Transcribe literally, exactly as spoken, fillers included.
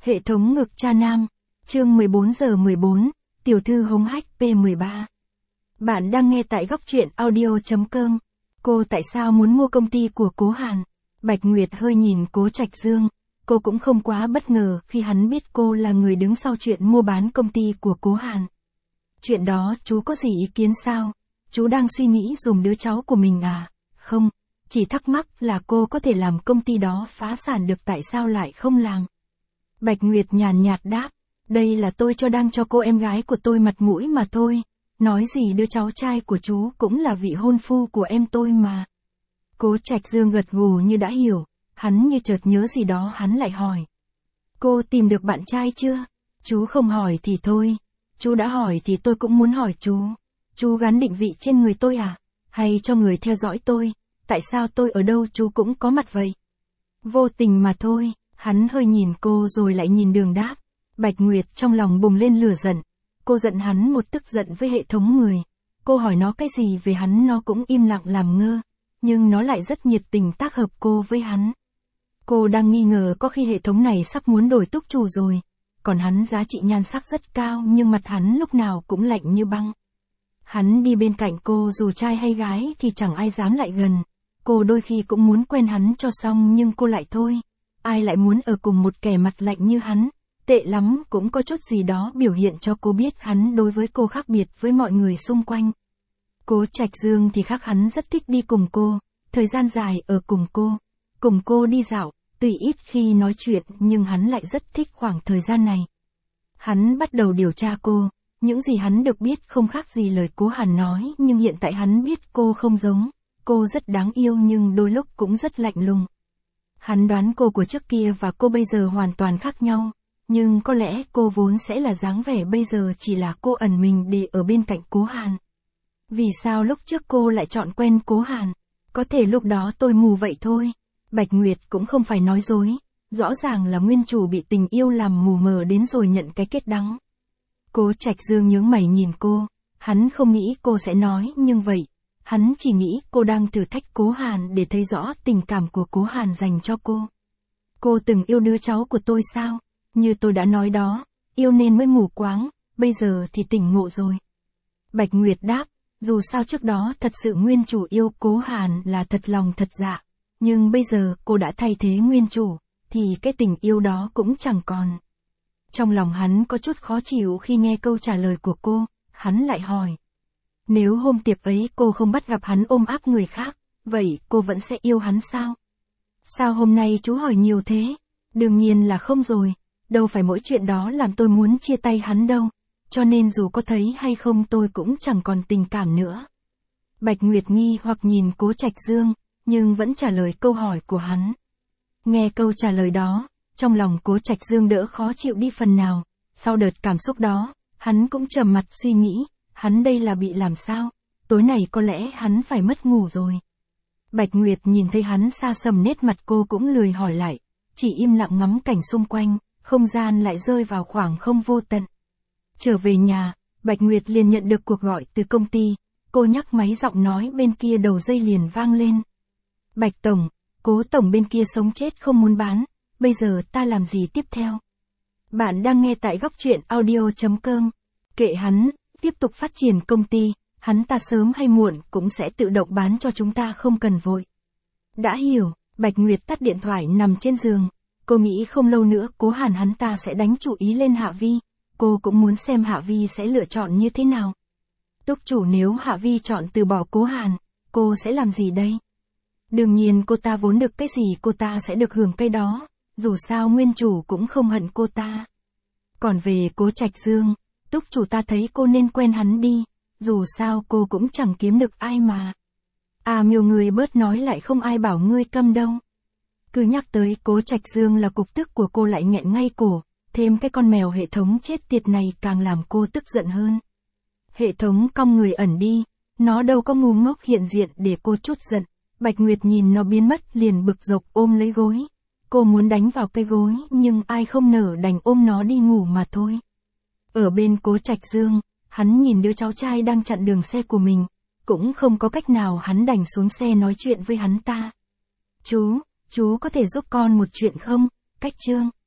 Hệ thống ngực cha nam, chương mười bốn giờ mười bốn, tiểu thư hống hách P mười ba. Bạn đang nghe tại góc truyện audio chấm com. Cô tại sao muốn mua công ty của Cố Hàn? Bạch Nguyệt hơi nhìn Cố Trạch Dương, cô cũng không quá bất ngờ khi hắn biết cô là người đứng sau chuyện mua bán công ty của Cố Hàn. Chuyện đó chú có gì ý kiến sao? Chú đang suy nghĩ dùng đứa cháu của mình à? Không, chỉ thắc mắc là cô có thể làm công ty đó phá sản được tại sao lại không làm? Bạch Nguyệt nhàn nhạt đáp, đây là tôi cho đang cho cô em gái của tôi mặt mũi mà thôi, nói gì đứa cháu trai của chú cũng là vị hôn phu của em tôi mà. Cố Trạch Dương gật gù như đã hiểu, hắn như chợt nhớ gì đó hắn lại hỏi. Cô tìm được bạn trai chưa? Chú không hỏi thì thôi, chú đã hỏi thì tôi cũng muốn hỏi chú. Chú gắn định vị trên người tôi à? Hay cho người theo dõi tôi? Tại sao tôi ở đâu chú cũng có mặt vậy? Vô tình mà thôi. Hắn hơi nhìn cô rồi lại nhìn Đường đáp. Bạch Nguyệt trong lòng bùng lên lửa giận. Cô giận hắn một tức giận với hệ thống người. Cô hỏi nó cái gì về hắn nó cũng im lặng làm ngơ. Nhưng nó lại rất nhiệt tình tác hợp cô với hắn. Cô đang nghi ngờ có khi hệ thống này sắp muốn đổi túc chủ rồi. Còn hắn giá trị nhan sắc rất cao nhưng mặt hắn lúc nào cũng lạnh như băng. Hắn đi bên cạnh cô dù trai hay gái thì chẳng ai dám lại gần. Cô đôi khi cũng muốn quen hắn cho xong nhưng cô lại thôi. Ai lại muốn ở cùng một kẻ mặt lạnh như hắn, tệ lắm cũng có chút gì đó biểu hiện cho cô biết hắn đối với cô khác biệt với mọi người xung quanh. Cố Trạch Dương thì khác, hắn rất thích đi cùng cô, thời gian dài ở cùng cô, cùng cô đi dạo, tuy ít khi nói chuyện nhưng hắn lại rất thích khoảng thời gian này. Hắn bắt đầu điều tra cô, những gì hắn được biết không khác gì lời Cố Hàn nói nhưng hiện tại hắn biết cô không giống, cô rất đáng yêu nhưng đôi lúc cũng rất lạnh lùng. Hắn đoán cô của trước kia và cô bây giờ hoàn toàn khác nhau, nhưng có lẽ cô vốn sẽ là dáng vẻ bây giờ chỉ là cô ẩn mình để ở bên cạnh Cố Hàn. Vì sao lúc trước cô lại chọn quen Cố Hàn? Có thể lúc đó tôi mù vậy thôi. Bạch Nguyệt cũng không phải nói dối, rõ ràng là nguyên chủ bị tình yêu làm mù mờ đến rồi nhận cái kết đắng. Cố Trạch Dương nhướng mày nhìn cô, hắn không nghĩ cô sẽ nói nhưng vậy. Hắn chỉ nghĩ cô đang thử thách Cố Hàn để thấy rõ tình cảm của Cố Hàn dành cho cô. Cô từng yêu đứa cháu của tôi sao? Như tôi đã nói đó, yêu nên mới mù quáng, bây giờ thì tỉnh ngộ rồi. Bạch Nguyệt đáp, dù sao trước đó thật sự nguyên chủ yêu Cố Hàn là thật lòng thật dạ, nhưng bây giờ cô đã thay thế nguyên chủ, thì cái tình yêu đó cũng chẳng còn. Trong lòng hắn có chút khó chịu khi nghe câu trả lời của cô, hắn lại hỏi. Nếu hôm tiệc ấy cô không bắt gặp hắn ôm áp người khác, vậy cô vẫn sẽ yêu hắn sao? Sao hôm nay chú hỏi nhiều thế? Đương nhiên là không rồi, đâu phải mỗi chuyện đó làm tôi muốn chia tay hắn đâu, cho nên dù có thấy hay không tôi cũng chẳng còn tình cảm nữa. Bạch Nguyệt nghi hoặc nhìn Cố Trạch Dương, nhưng vẫn trả lời câu hỏi của hắn. Nghe câu trả lời đó, trong lòng Cố Trạch Dương đỡ khó chịu đi phần nào, sau đợt cảm xúc đó, hắn cũng trầm mặt suy nghĩ. Hắn đây là bị làm sao? Tối này có lẽ hắn phải mất ngủ rồi. Bạch Nguyệt nhìn thấy hắn xa sầm nét mặt cô cũng lười hỏi lại, chỉ im lặng ngắm cảnh xung quanh, không gian lại rơi vào khoảng không vô tận. Trở về nhà, Bạch Nguyệt liền nhận được cuộc gọi từ công ty, cô nhắc máy giọng nói bên kia đầu dây liền vang lên. Bạch Tổng, Cố Tổng bên kia sống chết không muốn bán, bây giờ ta làm gì tiếp theo? Bạn đang nghe tại góc truyện audio chấm com, kệ hắn. Tiếp tục phát triển công ty, hắn ta sớm hay muộn cũng sẽ tự động bán cho chúng ta không cần vội. Đã hiểu, Bạch Nguyệt tắt điện thoại nằm trên giường. Cô nghĩ không lâu nữa Cố Hàn hắn ta sẽ đánh chủ ý lên Hạ Vi. Cô cũng muốn xem Hạ Vi sẽ lựa chọn như thế nào. Túc chủ nếu Hạ Vi chọn từ bỏ Cố Hàn, cô sẽ làm gì đây? Đương nhiên cô ta vốn được cái gì cô ta sẽ được hưởng cái đó. Dù sao nguyên chủ cũng không hận cô ta. Còn về Cố Trạch Dương, Túc chủ ta thấy cô nên quen hắn đi, dù sao cô cũng chẳng kiếm được ai mà. À miêu người bớt nói lại không ai bảo ngươi câm đâu. Cứ nhắc tới Cố Trạch Dương là cục tức của cô lại nghẹn ngay cổ, thêm cái con mèo hệ thống chết tiệt này càng làm cô tức giận hơn. Hệ thống cong người ẩn đi, nó đâu có ngu ngốc hiện diện để cô chút giận. Bạch Nguyệt nhìn nó biến mất liền bực dọc ôm lấy gối. Cô muốn đánh vào cái gối nhưng ai không nở đành ôm nó đi ngủ mà thôi. Ở bên Cố Trạch Dương, hắn nhìn đứa cháu trai đang chặn đường xe của mình, cũng không có cách nào hắn đành xuống xe nói chuyện với hắn ta. Chú, chú có thể giúp con một chuyện không? Cách Trương.